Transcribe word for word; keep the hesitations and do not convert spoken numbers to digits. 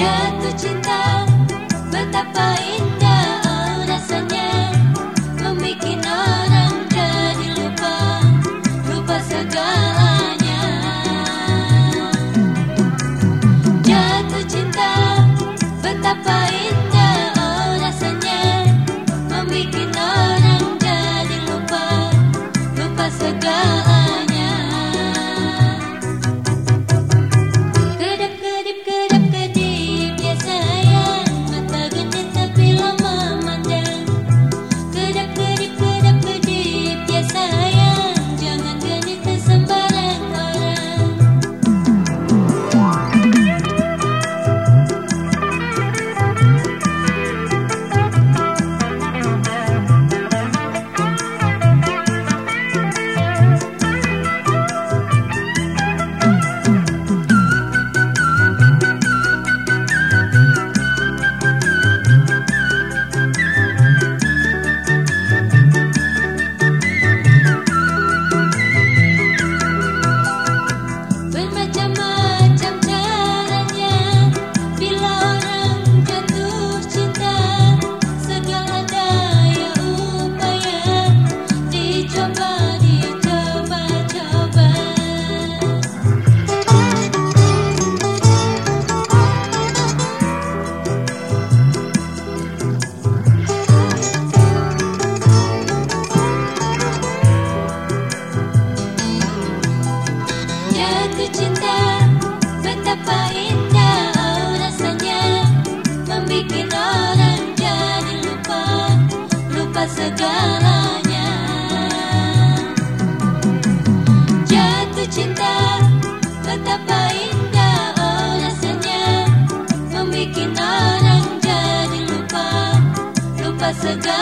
Jatuh cinta, betapa indah oh rasanya, membikin orang jadi lupa, lupa segalanya. Jatuh cinta, betapa indah oh rasanya, membikin orang jadi lupa, lupa segalanya. Jatuh cinta, betapa indah oh rasanya, membikin orang jadi lupa, lupa segalanya. Jatuh cinta, betapa indah oh rasanya, membikin orang jadi lupa, lupa segalanya.